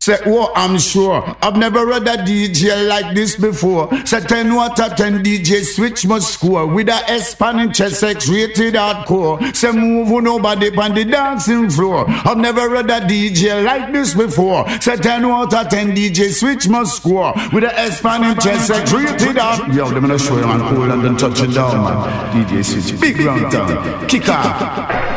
Say, oh, I'm sure I've never read a DJ like this before. Say 10 out of 10 DJ switch must score with a Spanish X rated hardcore. Say move on nobody on the dancing floor. I've never read a DJ like this before. Say 10 out of 10 DJ switch must score with a Spanish X rated hardcore. Yo, they're gonna show you man cool and then touch it down, man. DJ switch, big round town, kick off.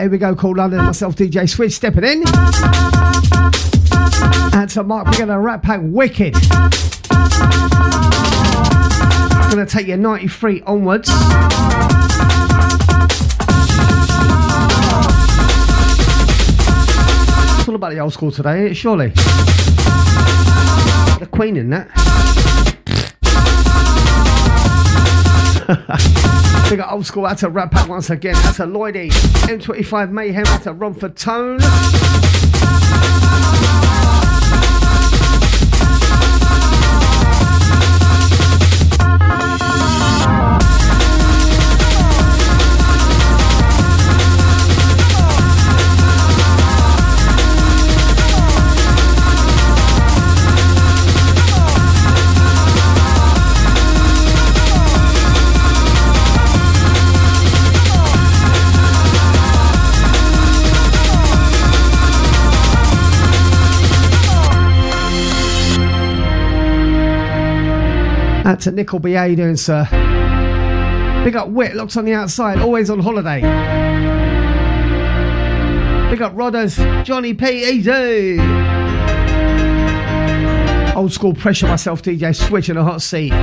Here we go, called London. Myself, DJ Switch, stepping in. And to Mark, we're going to Rat Pack Wicked. Going to take you 93 onwards. It's all about the old school today, surely. The Queen in that. We got old school out to Rat Pack once again. Out to Lloydie, M25 Mayhem, out to Romford Tone. Out to Nickel B, how you doing, sir? Big up Wit, locked on the outside, always on holiday. Big up Rodders, Johnny P, easy. Old school pressure, myself, DJ Switch in a hot seat.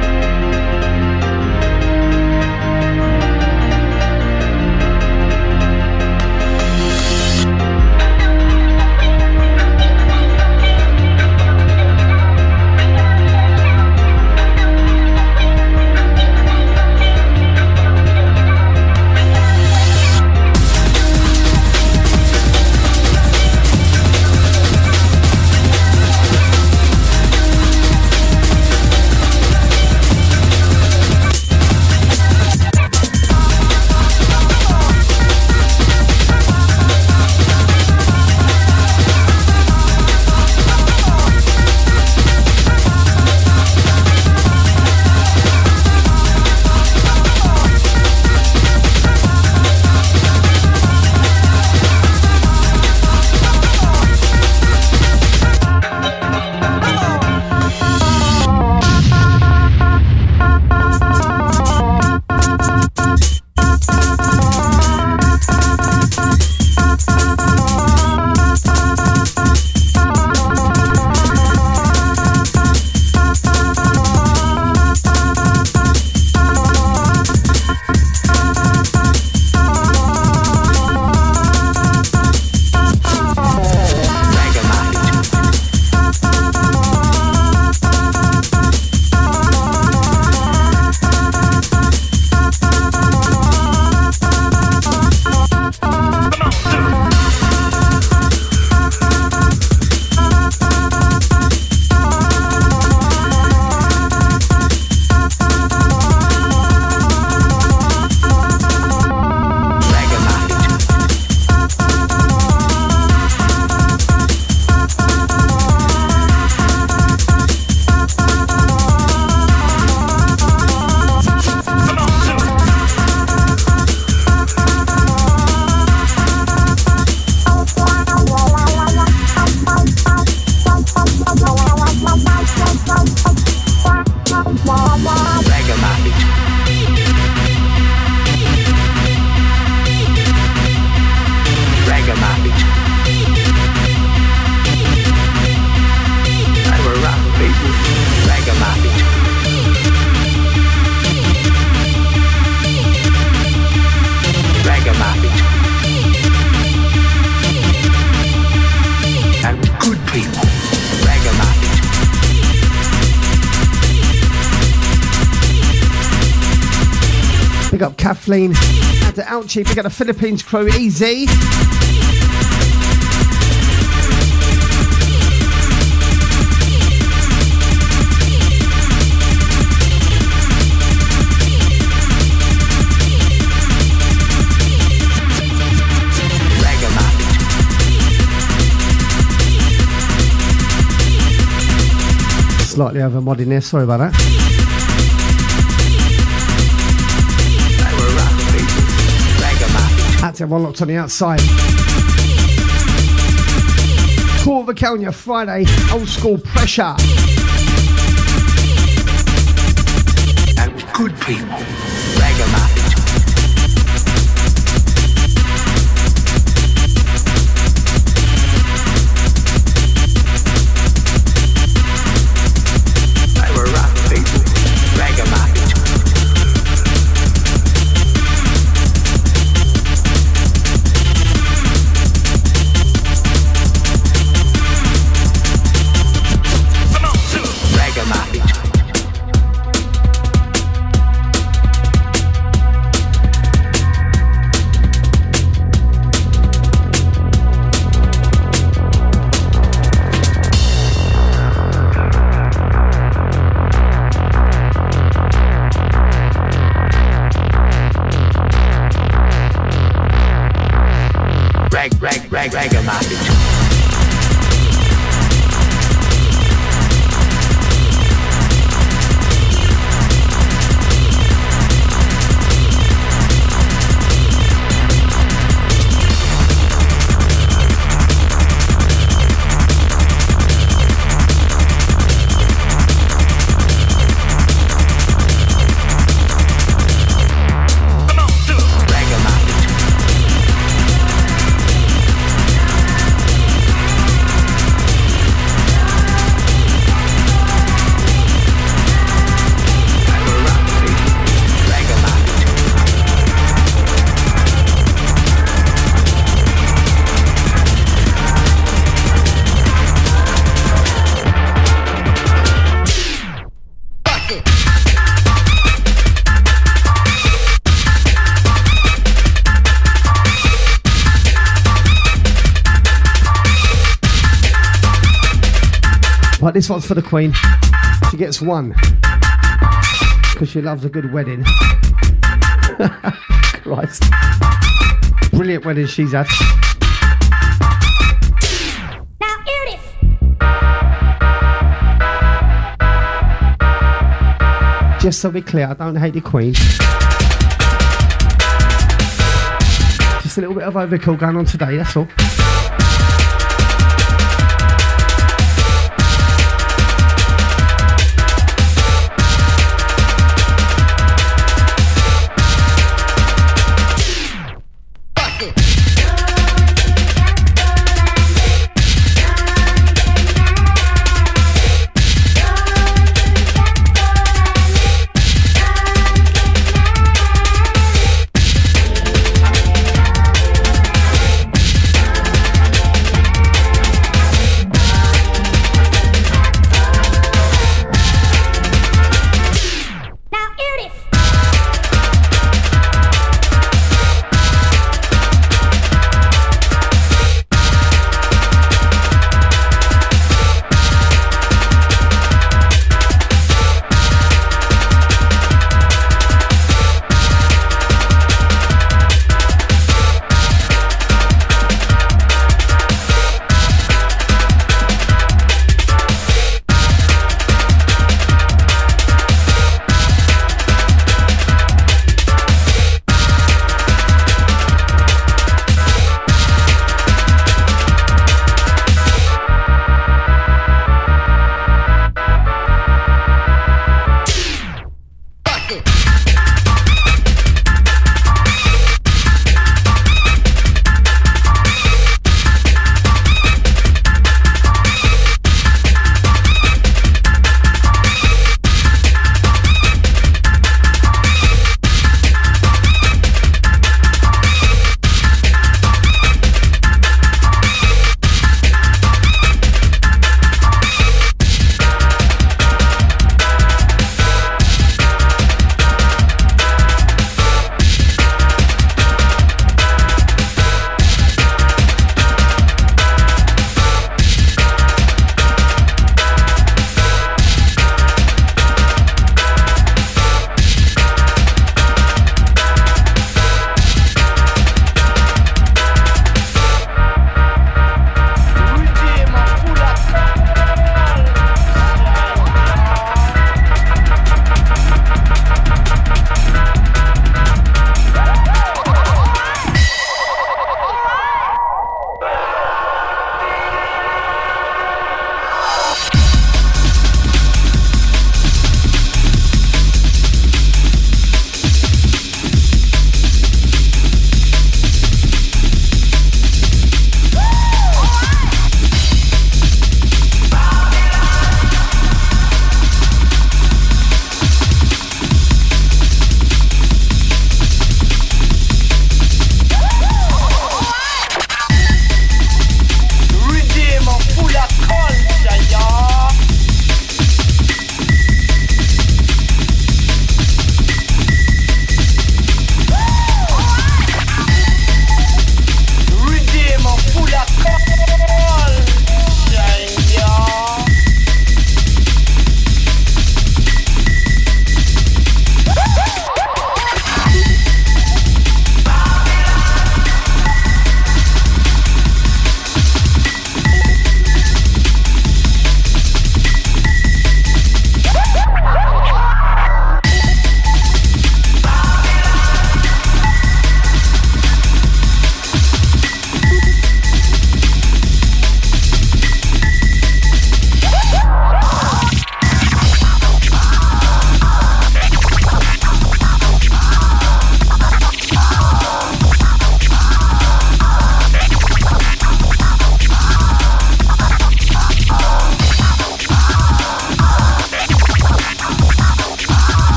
Big up Kathleen, out to Ouchie, big up the Philippines crew, easy. Slightly over modding there, sorry about that. Had to have one locked on the outside. Call the Calnia Friday, old school pressure. And good people, ragamuffin. Ragamuffin. Right, this one's for the Queen. She gets one because she loves a good wedding. Christ. Brilliant wedding she's had. Now hear this. Just so we're clear, I don't hate the Queen. Just a little bit of overkill going on today, that's all.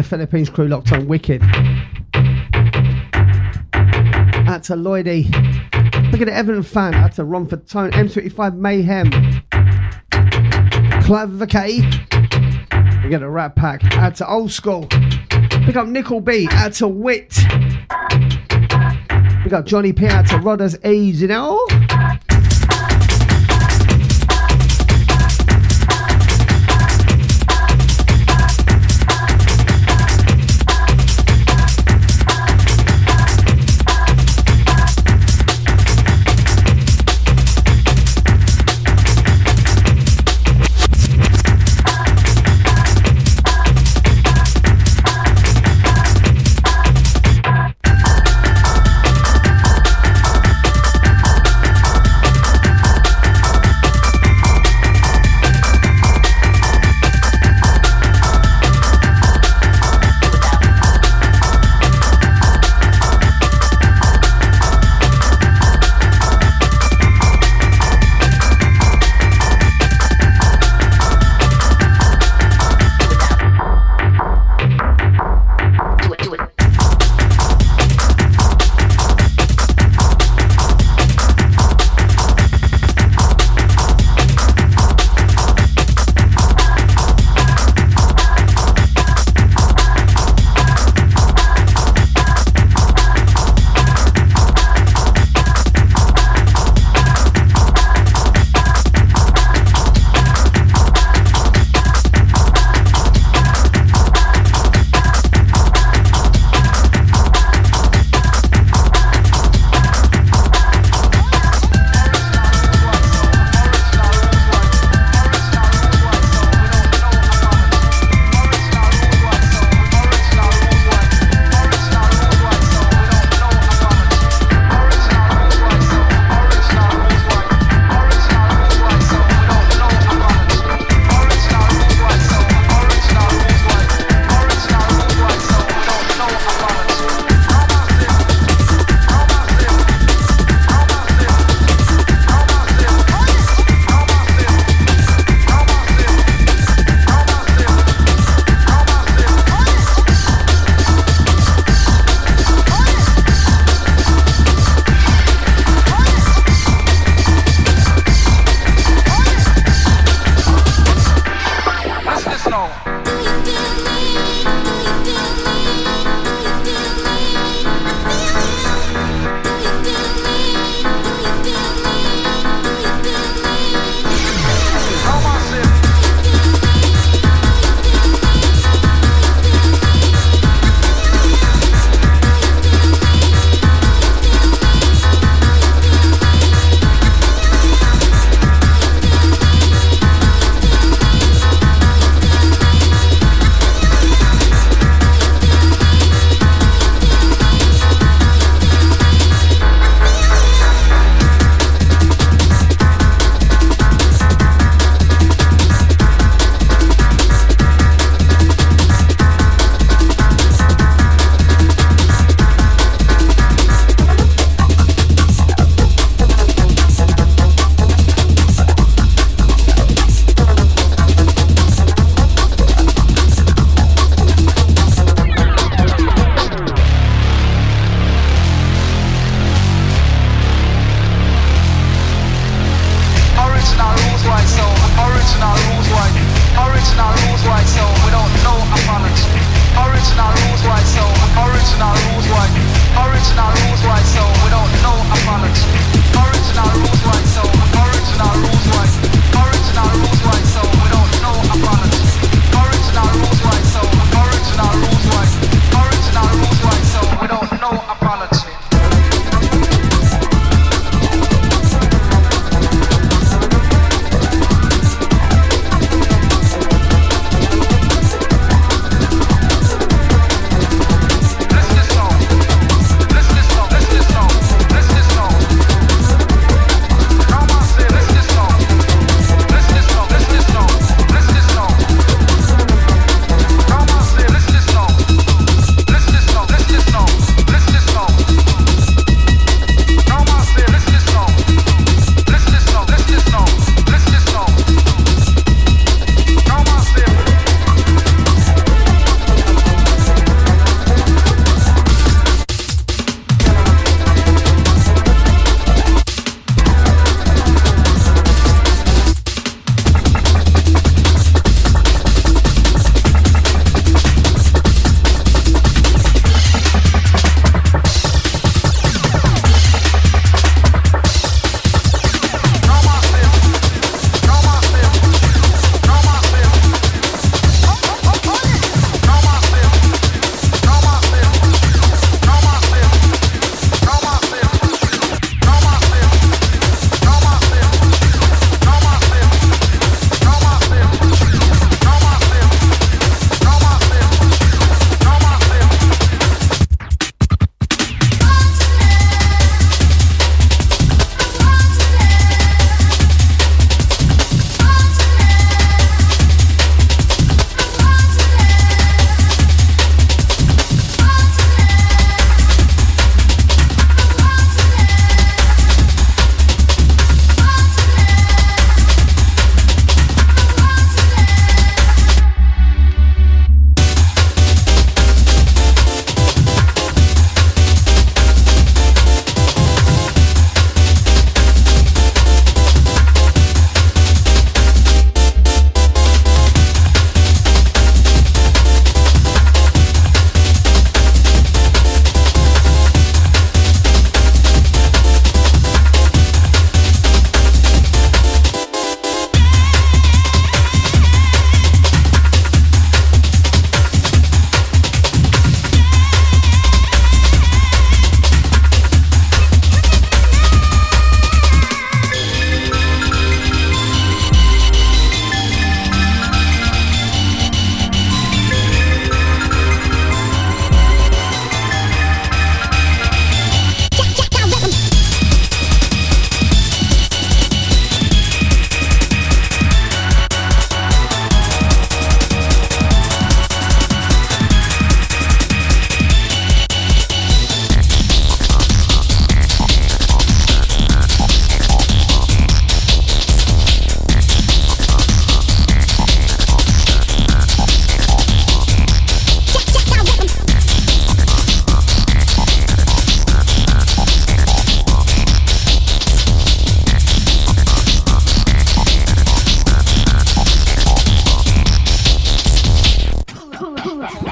Philippines crew locked on. Wicked. Out to Lloydie. Look at the Evan fan. Out to Romford Tone. M25 Mayhem. Clive Vacay. We get a Rat Pack. Out to Old School. Pick up Nickel B. Out to Wit. Pick up Johnny P. Out to Rodders Ease, you know?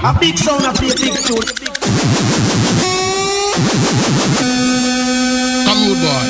A big sound, a big tune. Come on, boy.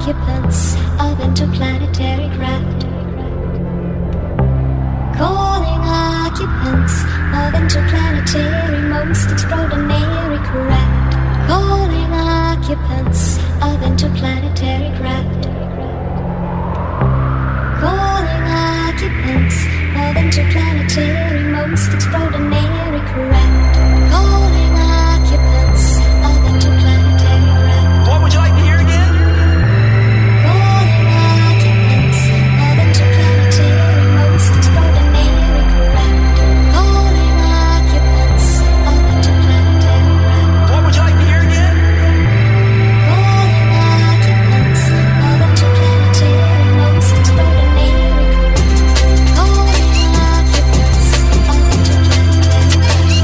occupants of interplanetary craft. Calling occupants of interplanetary most extraordinary craft. Calling occupants of interplanetary craft. Calling occupants of interplanetary most extraordinary craft. Calling occupants of interplanetary craft. What would you like to hear again? Calling occupants of interplanetary most extraordinary craft. Calling occupants of interplanetary craft. What would you like to hear again? Calling occupants of interplanetary most extraordinary craft. Calling occupants of interplanetary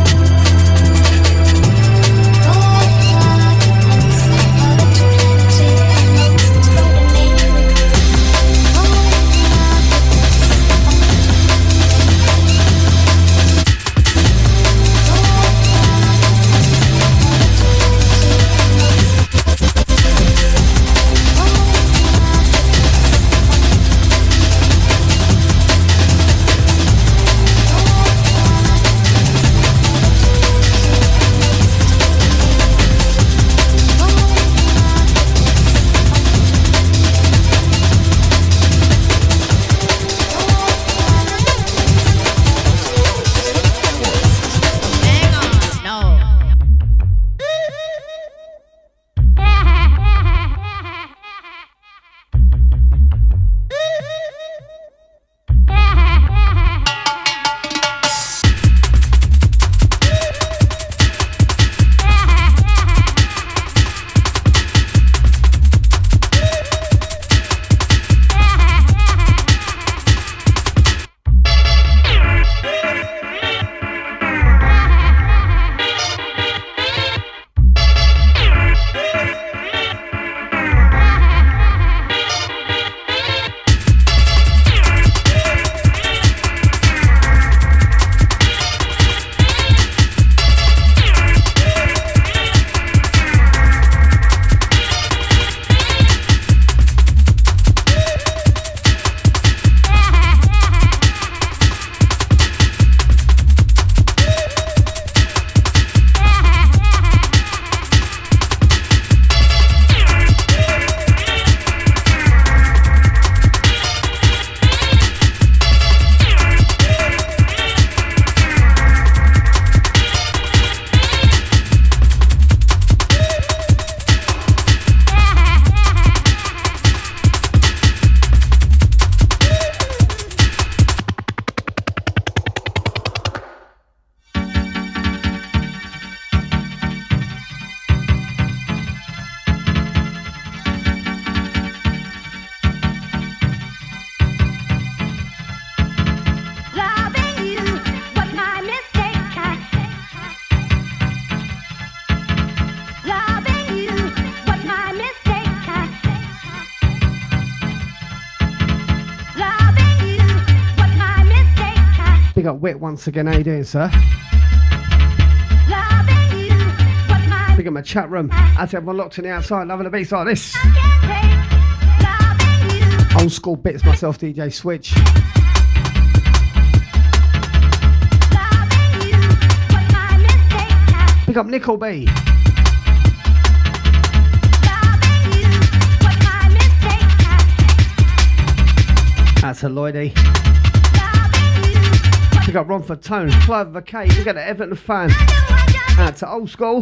Big up Wit once again. How you doing, sir? Big up my chat room. As everyone locked in the outside, loving the beats like this. Old school bits myself, DJ Switch. Big up Nickel B. That's a Lloydie. Pick up Romford Tone, Clive Vacay, we got the Everton fan. Out to Old School.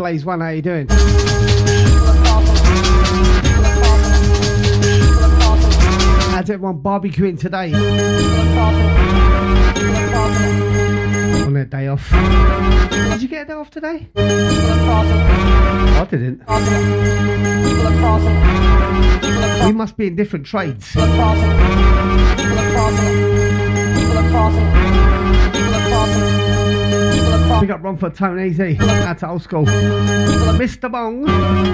Blaze One, how you doing? How's everyone barbecuing today? On their day off. Did you get a day off today? I didn't. We must be in different trades. Big up Run for Tone Easy. Out to Old School. Mr. Bong.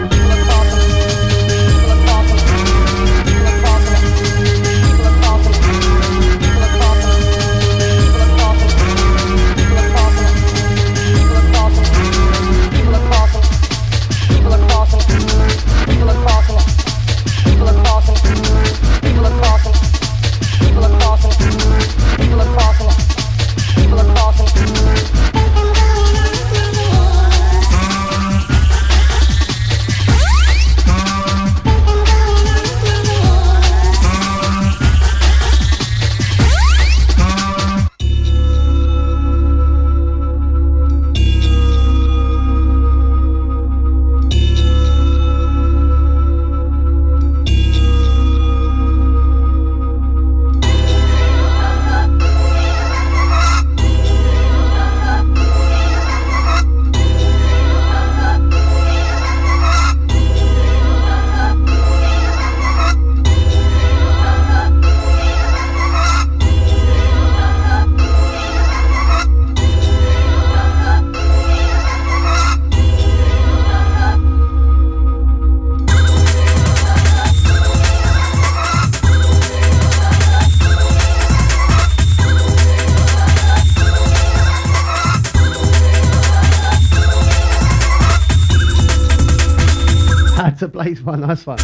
To Blaze One, nice one.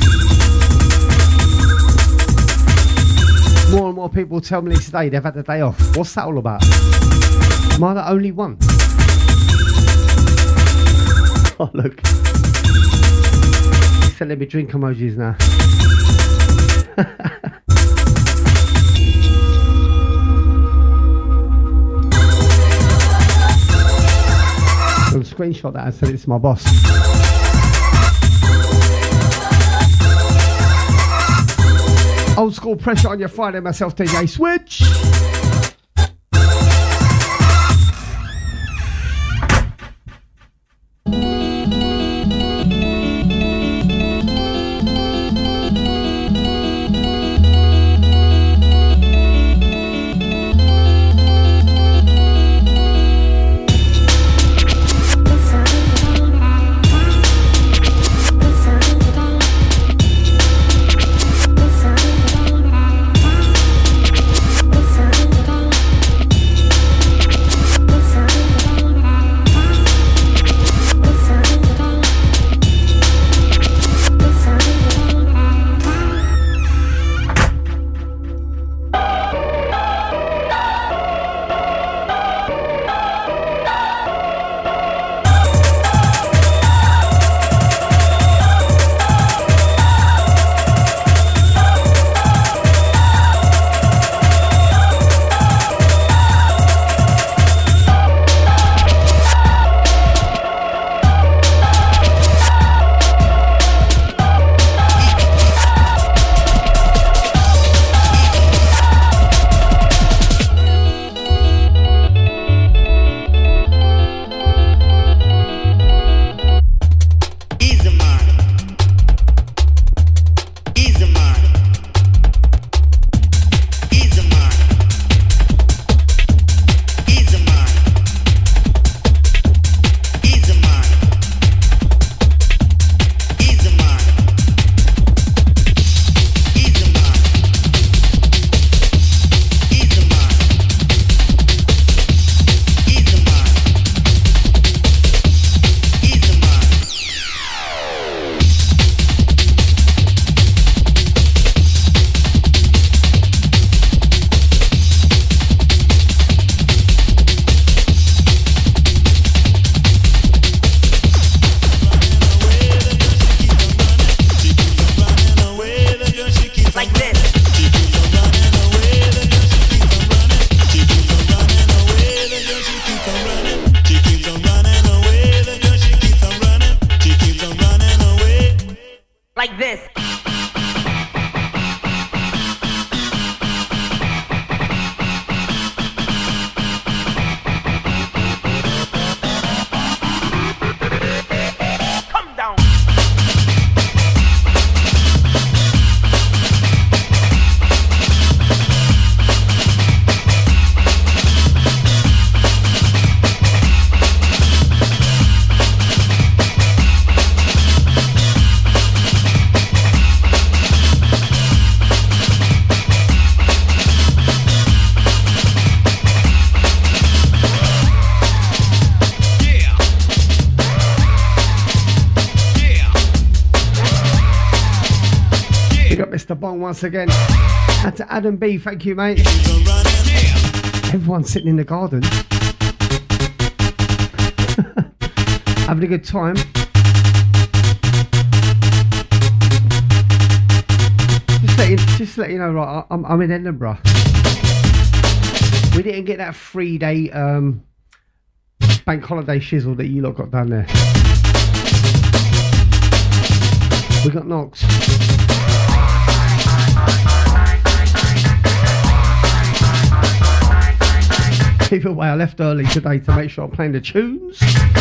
More and more people tell me today they've had the day off. What's that all about? Am I the only one? Oh look, he's sending me drink emojis now. I'll screenshot that and send it to my boss. Old School Pressure on your Friday, myself DJ Switch. This Big up Mr. Bong once again. And to Adam B, thank you, mate. Everyone's sitting in the garden. Having a good time. Just let you know, right, I'm in Edinburgh. We didn't get that 3-day bank holiday shizzle that you lot got down there. We got knocks. Either way, I left early today to make sure I'm playing the tunes.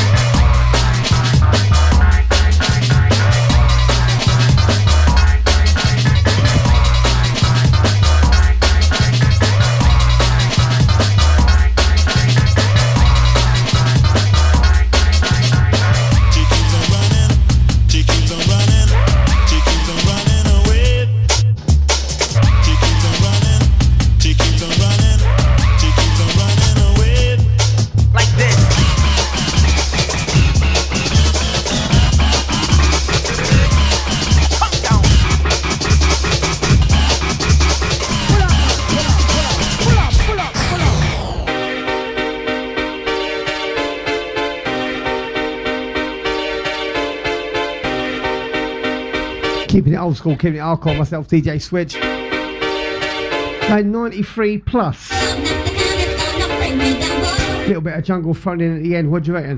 Keeping it old school, keeping it hardcore, myself, DJ Switch. Playing 93 plus. Little bit of jungle thrown in at the end, what do you reckon?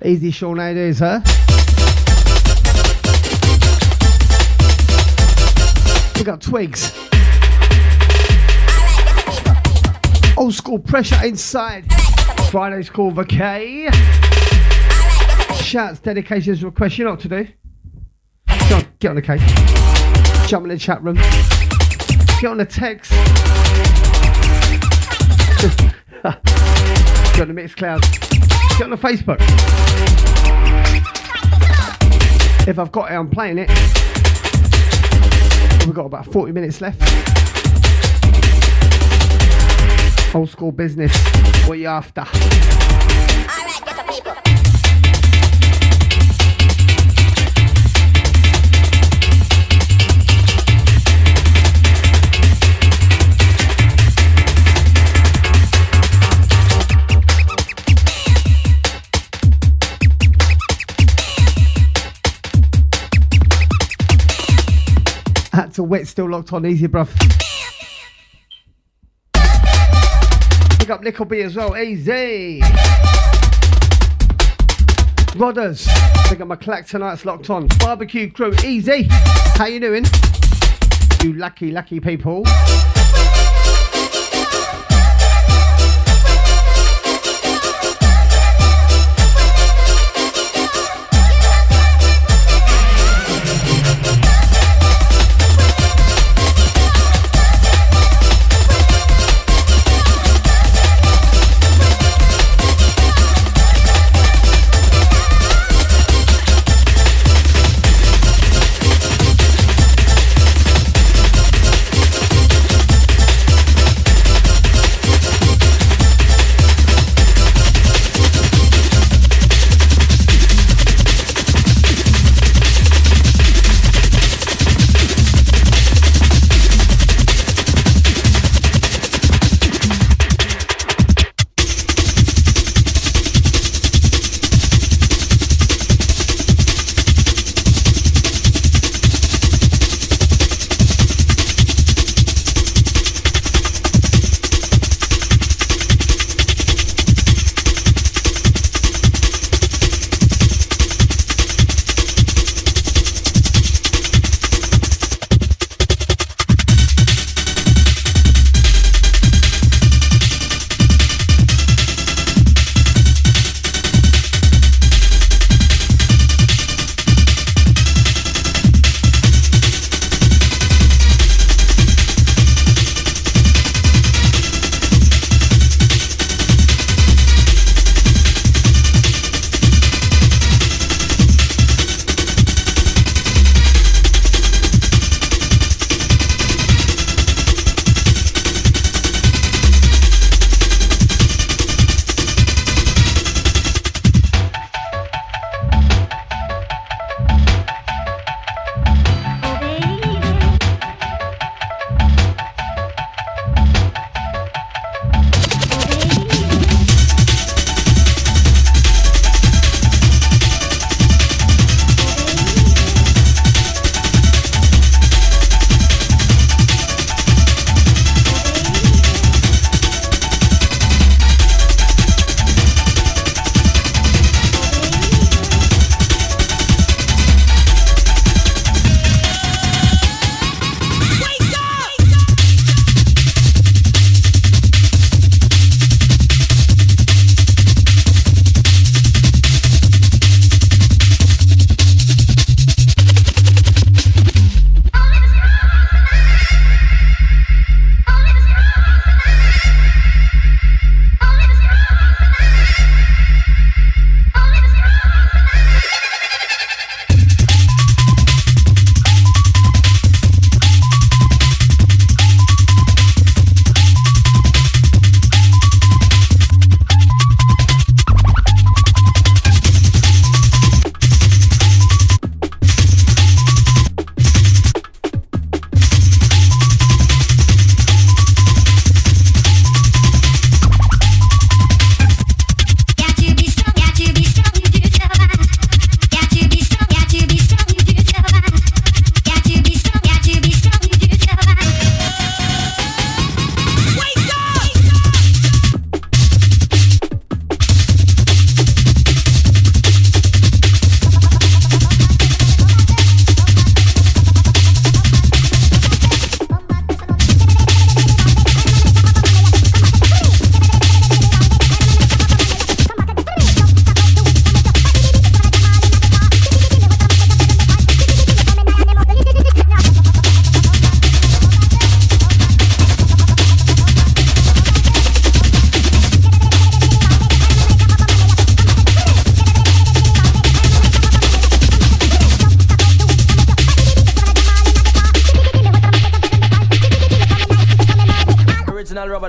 Easy Sean, how you doing, sir? We got Twigs. Old school pressure inside. Friday's call for K. Shouts, dedications, requests. You know what to do. Get on the case. Jump in the chat room. Get on the text. Get on the Mixcloud. Get on the Facebook. If I've got it, I'm playing it. We've got about 40 minutes left. Old school business. What you after? Alright, get the people. Had to wet, still locked on. Easy, bruv. Pick up Nickel B as well. Easy. Rodders. Pick up my clack tonight's locked on. Barbecue crew. Easy. How you doing? You lucky, lucky people.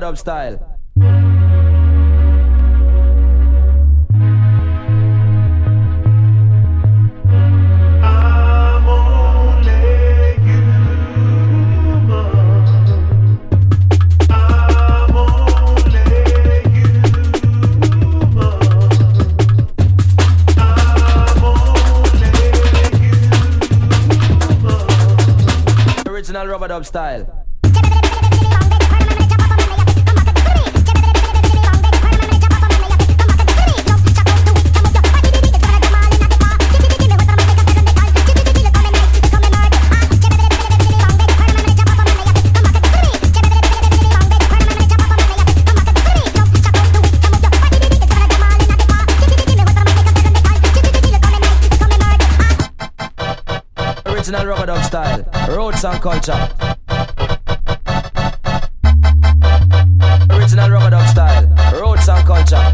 Rub-a-dub style. Original Rub-a-dub style. Original Rub-a-dub style. Roots and culture. Original Rub-a-dub style. Roots and culture.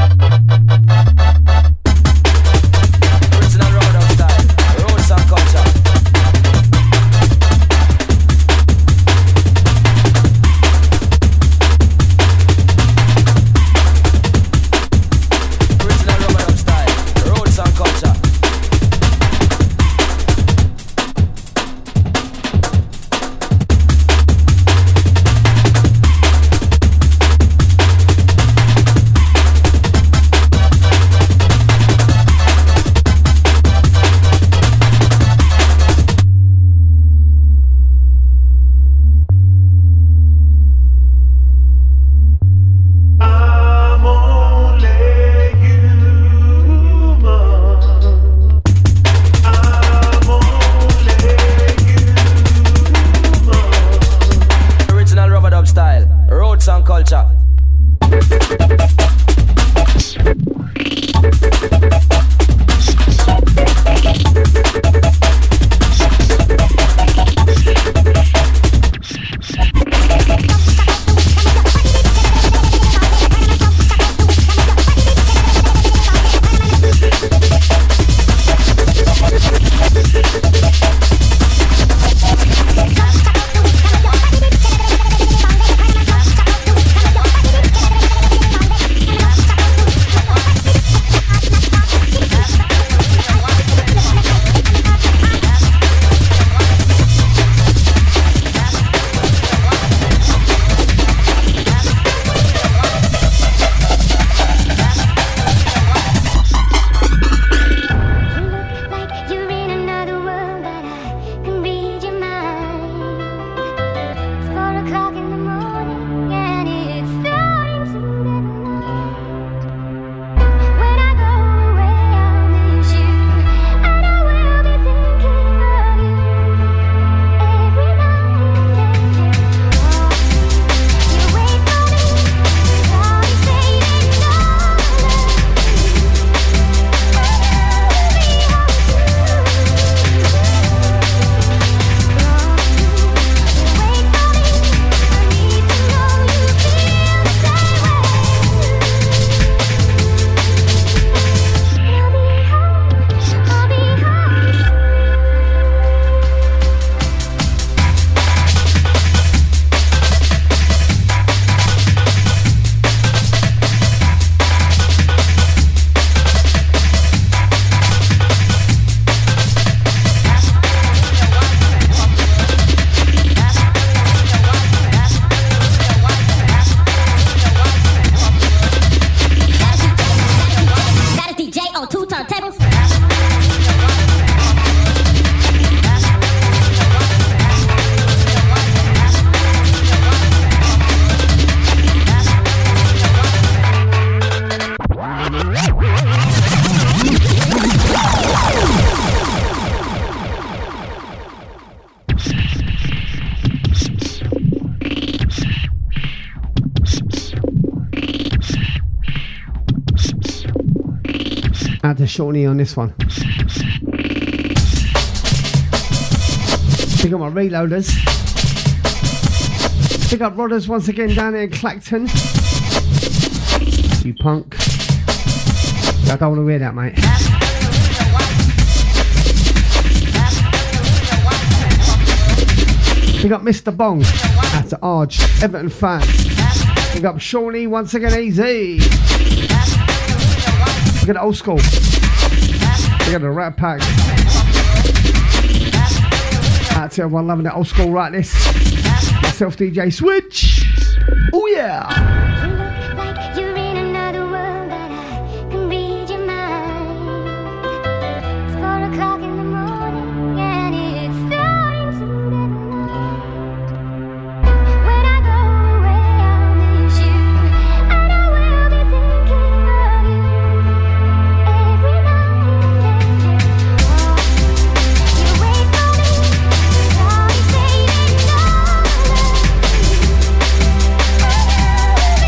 Original Rub-a-dub style. Roots and culture. Original Rub-a-dub style. Roots and culture. Original Rub-a-dub style. Roots and culture. Add to Shawnee on this one. Pick up my reloaders. Pick up Rodders once again down here in Clacton. You punk. I don't want to hear that, mate. Pick up Mr. Bong. That's Arj, Everton fan. Big up Shawnee once again, easy. Look at the old school. Look at the Rat Pack. Out to everyone loving the old school right this. Myself, DJ Switch. Oh yeah. You look like you're in another world, but I can read your mind. It's 4 o'clock in the morning and it's starting to get light. When I go away, I'll miss you, and I will be thinking of you every night and day. You wait for me, I'll be saving all of you.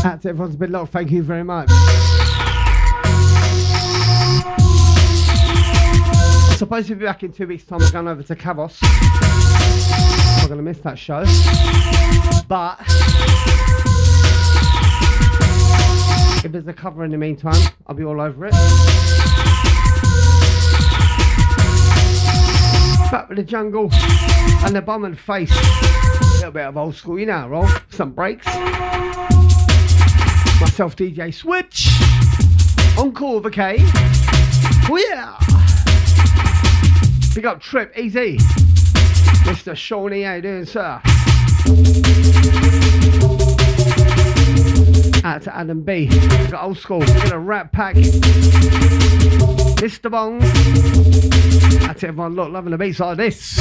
Out to everyone's been locked. Thank you very much. I'm supposed to be back in 2 weeks' time. I'm going over to Kavos. I'm going to miss that show. But if there's a cover in the meantime, I'll be all over it. Back with the jungle and the bum and face. A little bit of old school, you know, roll. Some breaks. Myself, DJ Switch. On call with a K. Oh yeah. Big up Trip, easy. Mr. Shawnee, how you doing, sir? Out to Adam B. Got old school. Got a Rat Pack. Mr. Bong. Out to everyone, look, loving the beats like this.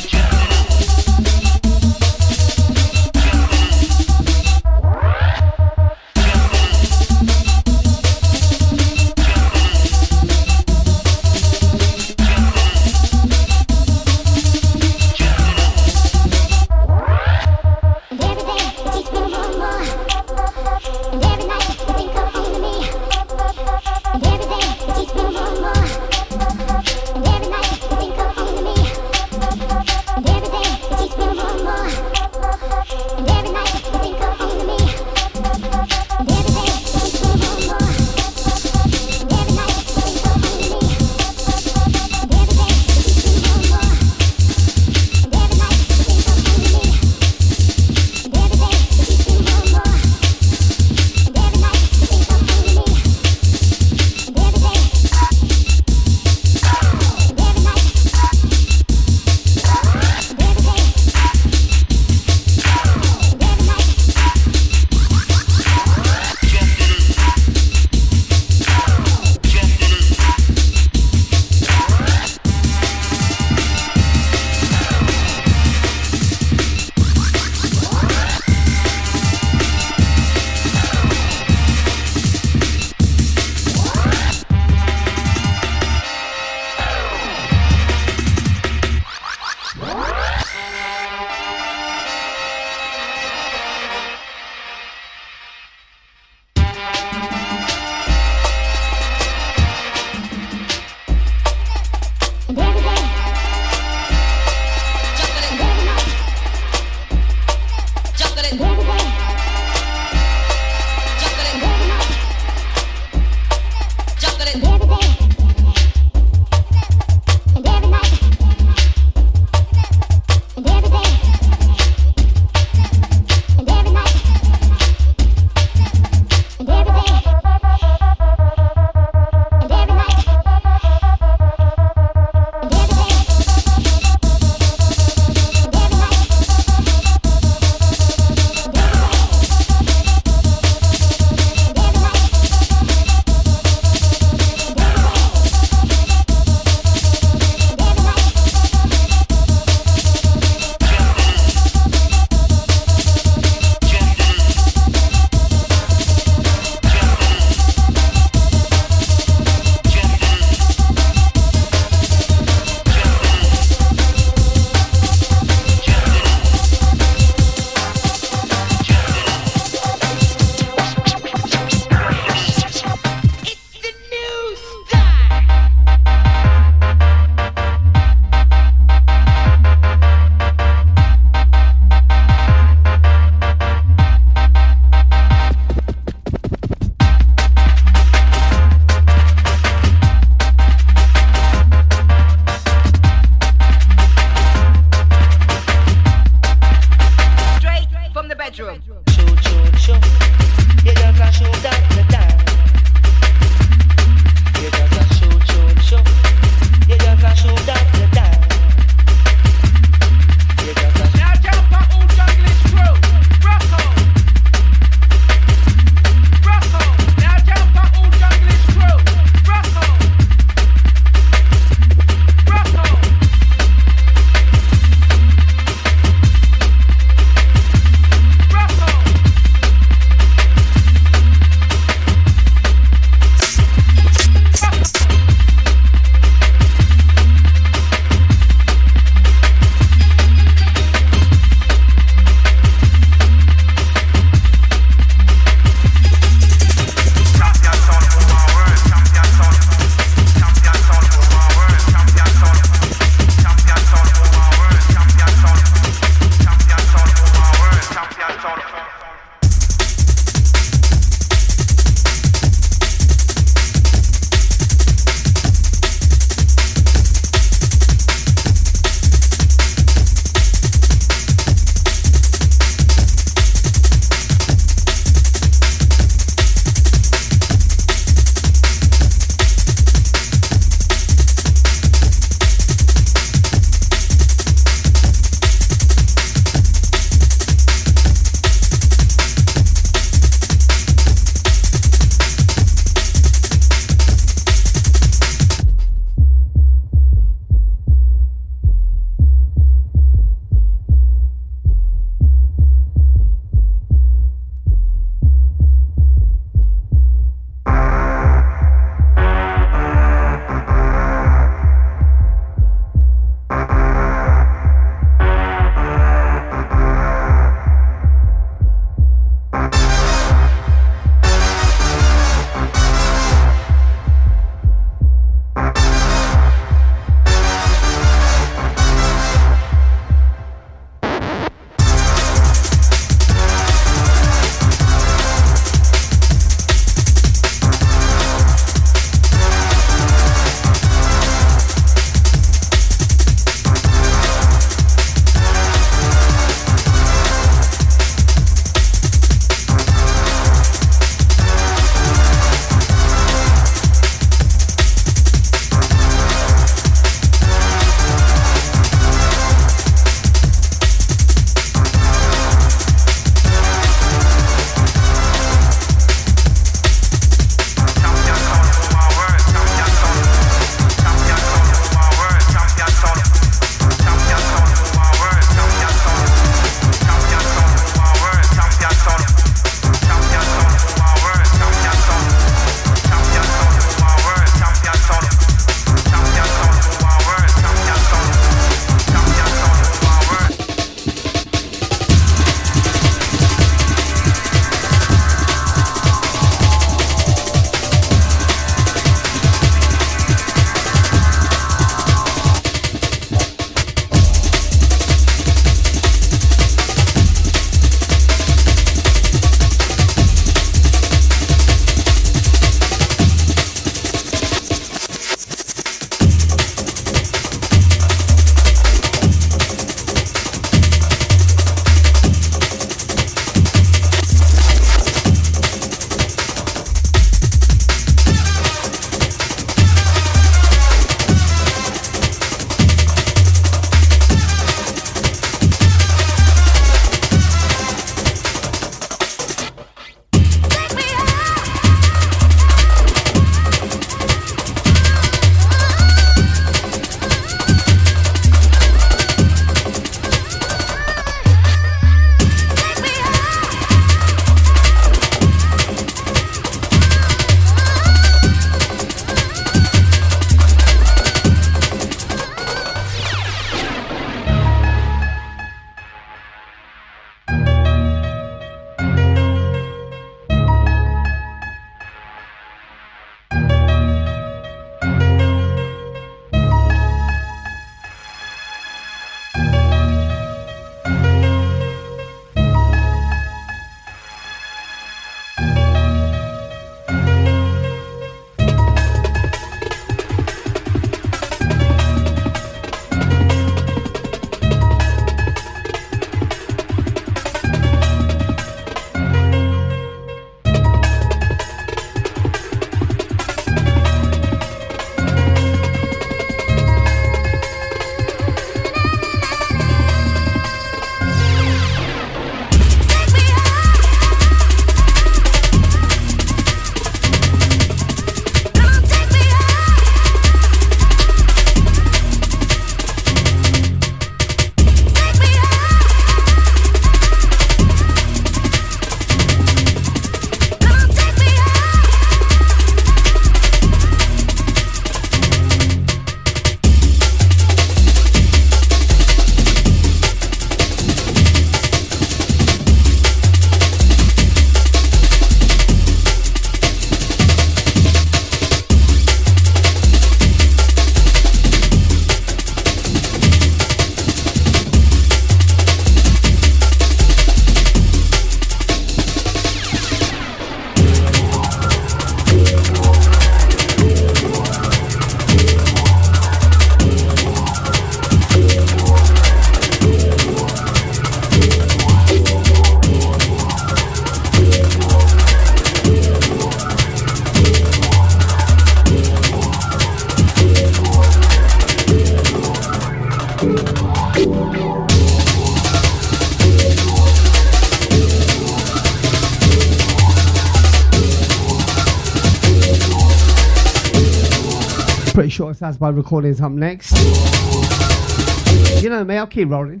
Pretty sure it's Asby Recordings up next. You know me, I'll keep rolling.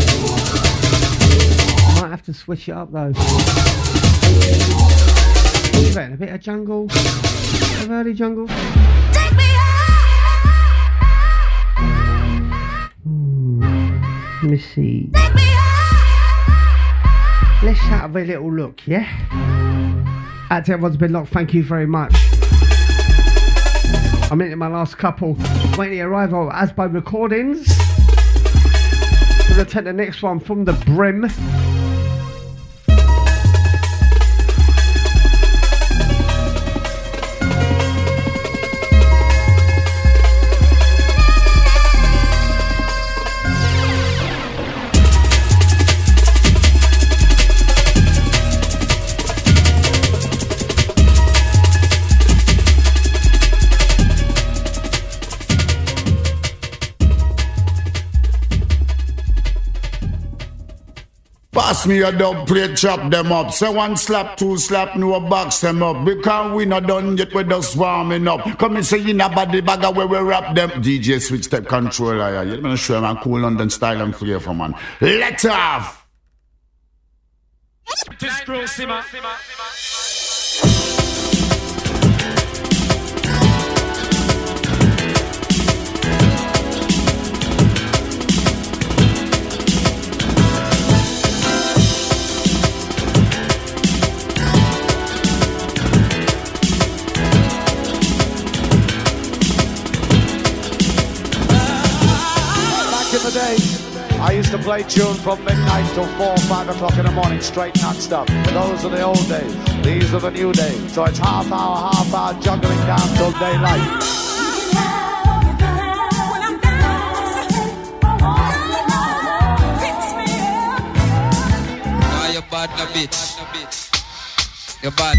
Might have to switch it up though. You reckon a bit of jungle? A bit of early jungle? Take me Let me see. Take me Let's have a little look, yeah? Out to everyone's been locked, thank you very much. I'm into my last couple. Waiting the arrival of Asby Recordings. We're going to take the next one from the Brim. Pass me a dub plate, chop them up. Say one slap, two slap, no box them up. Because we not done yet, we just warming up. Come and say in a body bag where we wrap them. DJ Switch Step Controller, yeah. You're gonna show man cool London style and flavor, man. Let off! This Pro Simmer. In the day, I used to play tunes from midnight till 4 or 5 o'clock in the morning, straight non-stop. But those are the old days, these are the new days. So it's half hour, juggling down till daylight. You're bad, no bitch. You're bad.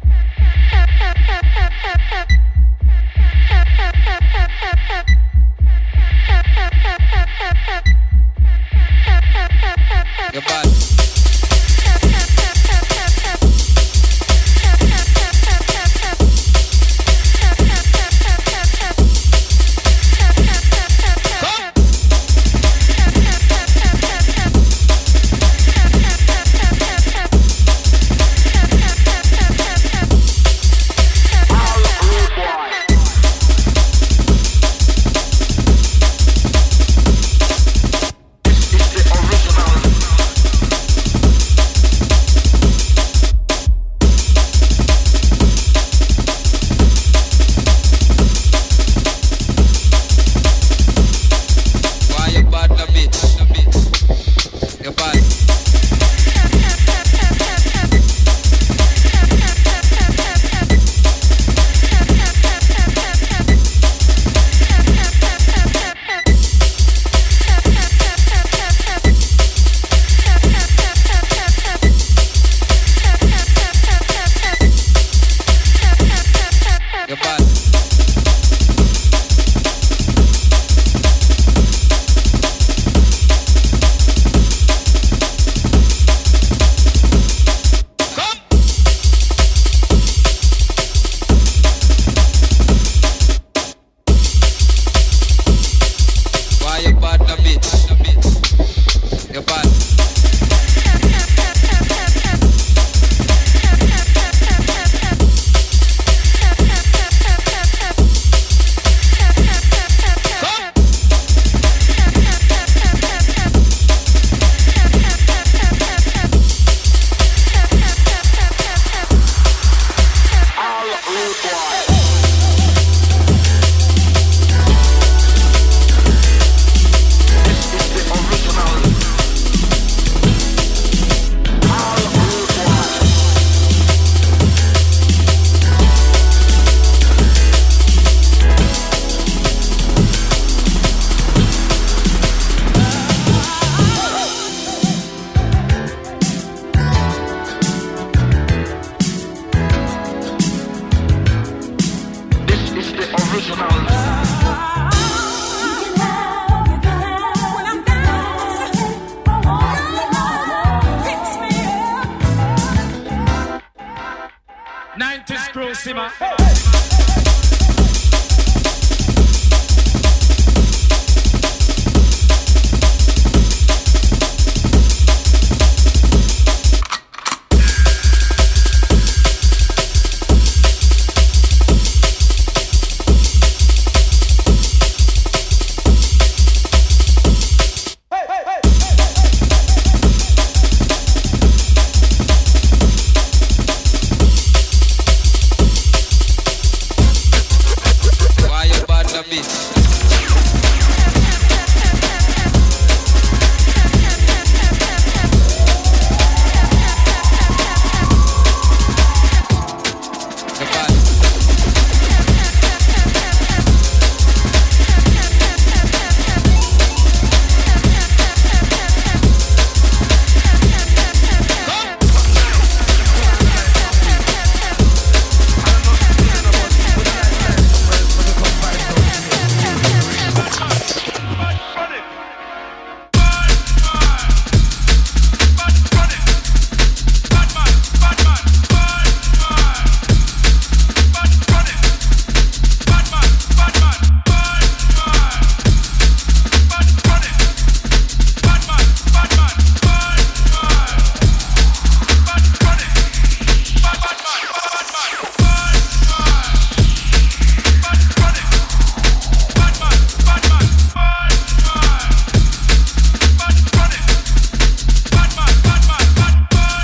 You're bad.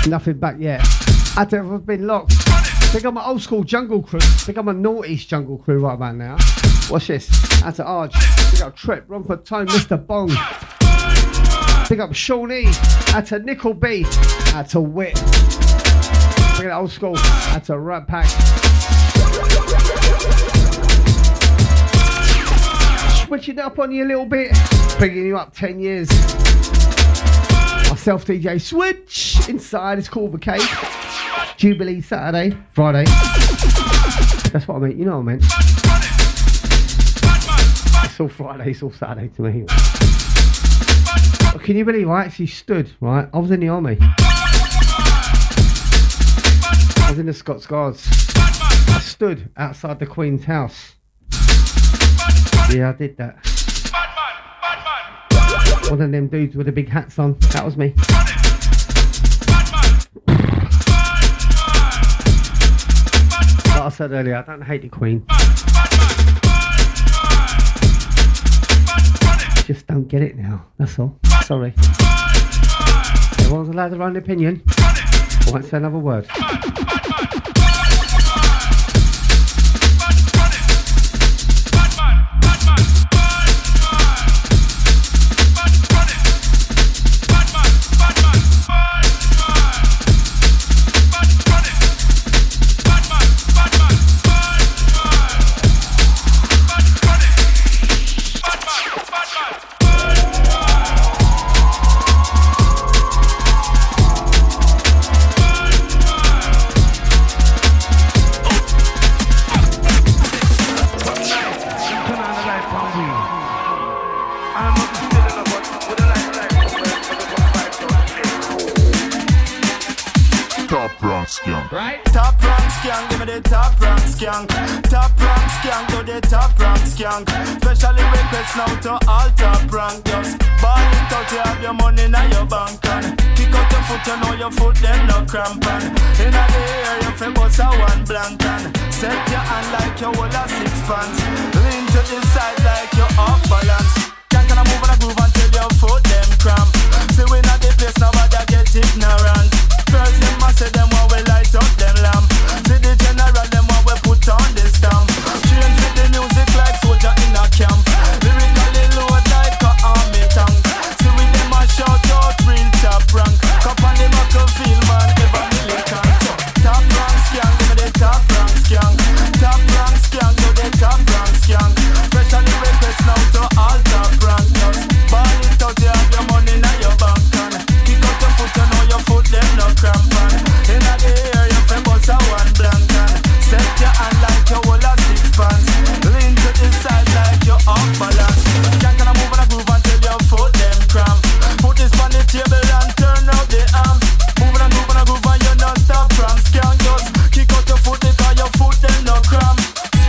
Nothing back yet. I've never been locked. Think I'm an old school jungle crew. Think I'm a naughty jungle crew right about now. Watch this. Out to Arj. Pick up Trip, Romford Tone, Mr. Bong. Pick up Shawnee. Out to Nickel B. Out to Wit. Pick up old school. Out to Rat Pack. Switching it up on you a little bit. Bringing you up 10 years. Myself, DJ Switch. Inside is called the Cave. Jubilee Saturday, Friday. That's what I meant. You know what I meant. It's all Friday, it's all Saturday to me. But can you believe I actually stood, right? I was in the army. I was in the Scots Guards. I stood outside the Queen's house. Yeah, I did that. One of them dudes with the big hats on. That was me. Like I said earlier, I don't hate the Queen. Just don't get it now. That's all. Sorry. Everyone's allowed their own opinion. I won't say another word. Right? Top rank skank, give me the top rank skank. Top rank skank to the top rank skank. Specially request now to all top rank. Just ball it out, you have your money in your bank. And kick out your foot, you know your foot them no cramping. In the air, you feel bust a one blank. And set your hand like you hold a sixpence. Lean to the side like you off balance. Can't kind of move on a groove until your foot them cramp. See we not the place, nobody get ignorant. Girls them must say them while we light up them lamp. See the general them while we put on the stamp. Change with the music like soldier in a camp. Lyrically load like a army tank. See with them a shout out real top rank. Cup on the buckle feel man ever militant. Top rank skank, give me the top rank skank. Top rank skank to the top rank skank. Specially request now to all top rank. Just ball it out, you have your money in your bank. Kick out your foot, you know your foot them no cramping. In the air, you feel bust a one blank. Set your hand like you hold a sixpence. Lean to the side like you off balance. Can't kind of move on a groove until your foot them cramp. Put this on the table and turn out the arm. Move on a groove and you not stop from skank. Just kick out your foot because your foot them no cramp.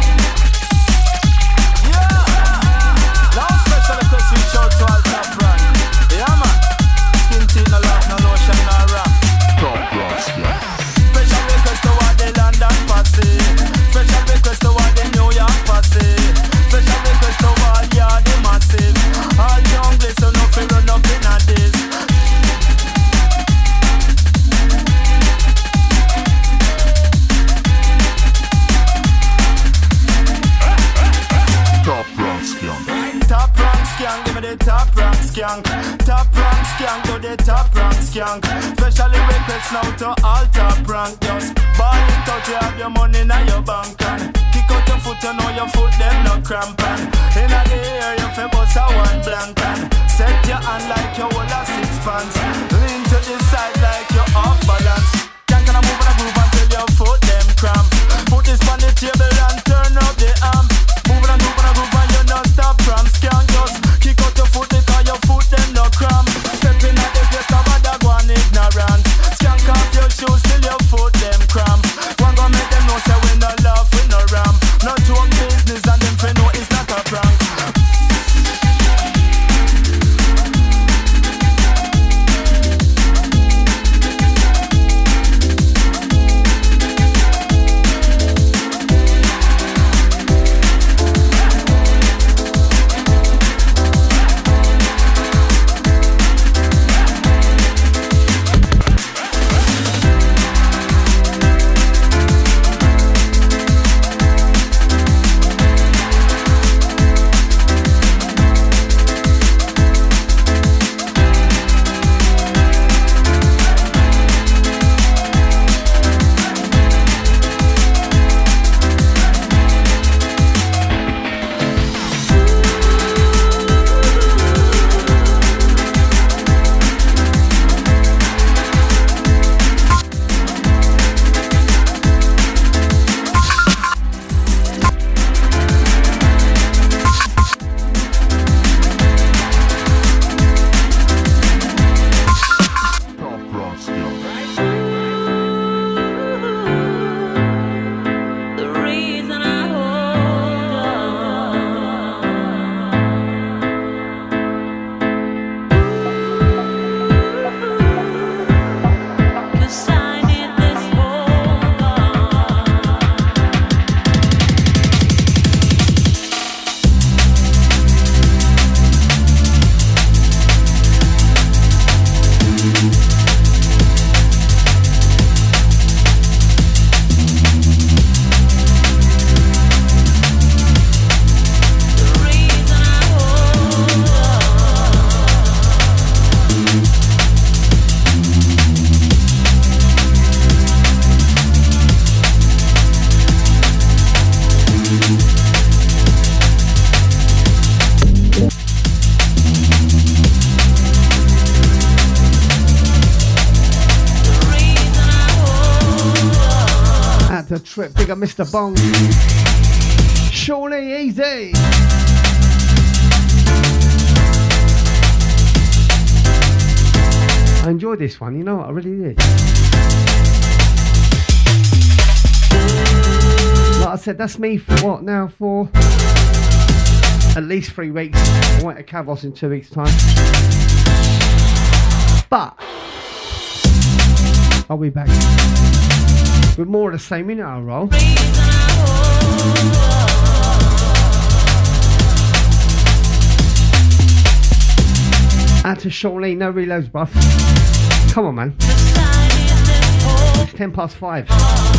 Yeah. Now special request we shout to all top rank. Yeah man. Skin teeth no lock, no lotion, no rap. Top rank skank. Special request to all the London posse. Special request to all the New York posse. Special request to all yeah the massive. All young blitz so no fear run up in a this. Top rank skank. Top rank skank, give me the top rank skank. Top rank skank to the top rank skank. Specially request now to all top rank. Just ball it out, you have your money in your bank. And kick out your foot, you know your foot them no cramping. In the air, you feel bust a one blank. And set your hand like you hold a sixpence. Lean to the side like you off balance. Can't kind of move on a groove until your foot them cramp. Put this on the table and turn up the arm. Move on a groove and you not stop from skank. Just kick out your foot because your foot them no cramp. Stepping at the place of a dog one ignorant. Skank off your shoes till your foot them cramp. One go make them know say we no laugh, we no ramp. No joke business and them friend know it's not a prank. to Trip. Big up Mr. Bong. Shawnee, easy. I enjoyed this one, you know what? I really did. Like I said, that's me for what now? For at least 3 weeks. I went to Cavos in 2 weeks' time. But I'll be back with more of the same in our role. Out to Shawnee, no reloads, bruv. Come on, man. It's 5:10.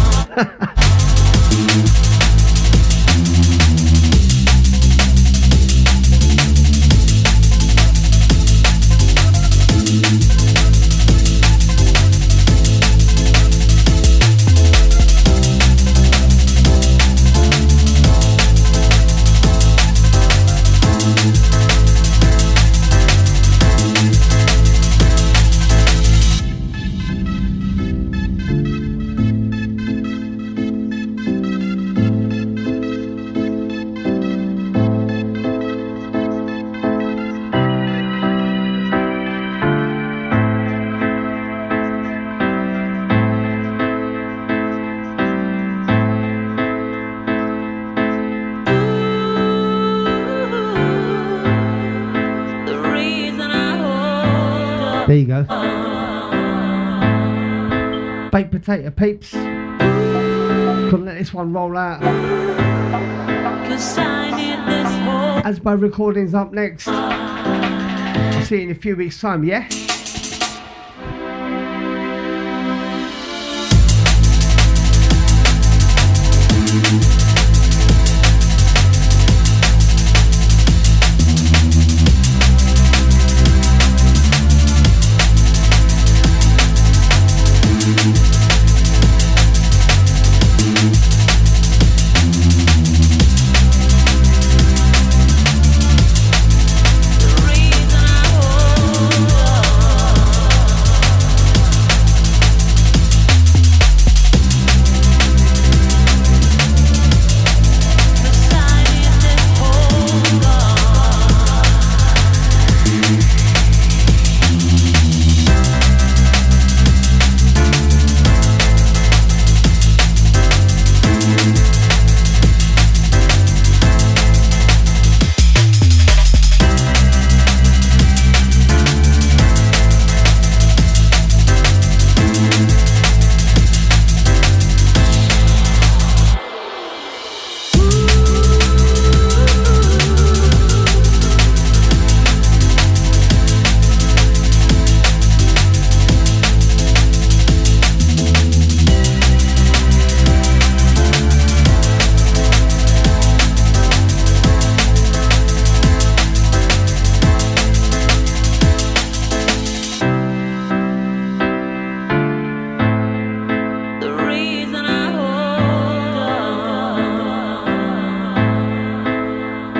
There you go. Baked potato peeps. Couldn't let this one roll out. As my recording's up next. I'll see you in a few weeks' time, yeah?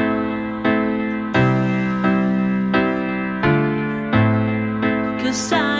Cause I